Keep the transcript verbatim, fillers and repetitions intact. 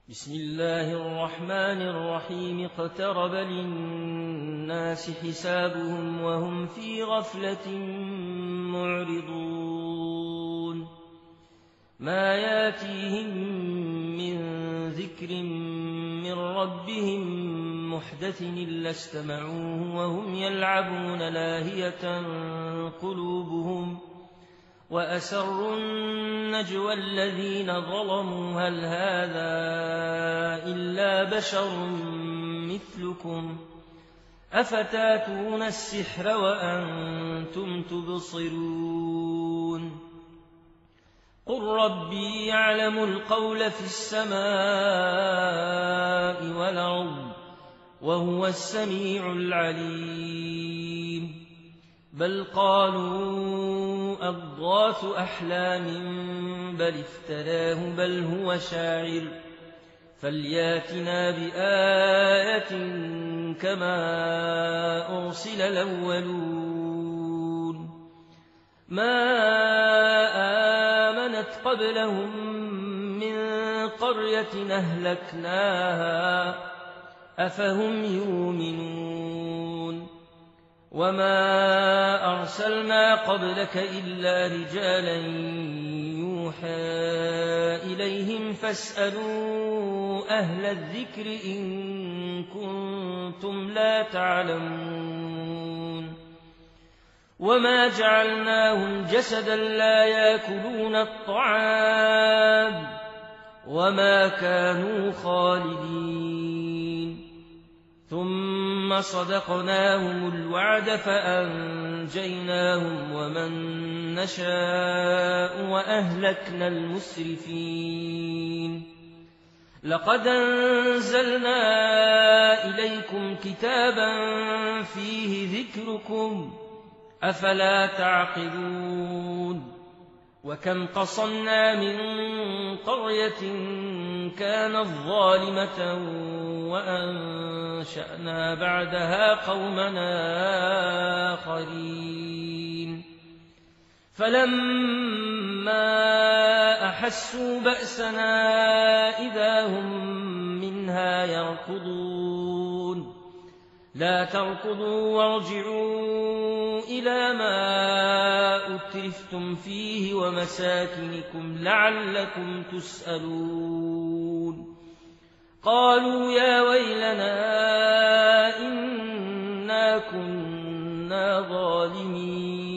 بسم الله الرحمن الرحيم اقترب للناس حسابهم وهم في غفلة معرضون ما ياتيهم من ذكر من ربهم محدث إلا استمعوه وهم يلعبون لاهية قلوبهم وأسروا النجوى الذين ظلموا هل هذا إلا بشر مثلكم أفتاتون السحر وأنتم تبصرون قل ربي يعلم القول في السماء والأرض وهو السميع العليم بل قالوا أضغاث أحلام بل افتراه بل هو شاعر فلياتنا بآية كما أرسل الأولون ما آمنت قبلهم من قرية أهلكناها أفهم يؤمنون وما أرسلنا قبلك إلا رجالا يوحى إليهم فاسألوا أهل الذكر إن كنتم لا تعلمون وما جعلناهم جسدا لا يأكلون الطعام وما كانوا خالدين ثم صدقناهم الوعد فأنجيناهم ومن نشاء وأهلكنا المسرفين لقد أنزلنا إليكم كتابا فيه ذكركم أفلا تعقلون وكم قصمنا من قرية كانت ظالمة وأنشأنا بعدها قومنا آخرين فلما أحسوا بأسنا إذا هم منها يركضون لا تركضوا وارجعوا إلى ما أترفتم فيه ومساكنكم لعلكم تسألون قالوا يا ويلنا إنا كنا ظالمين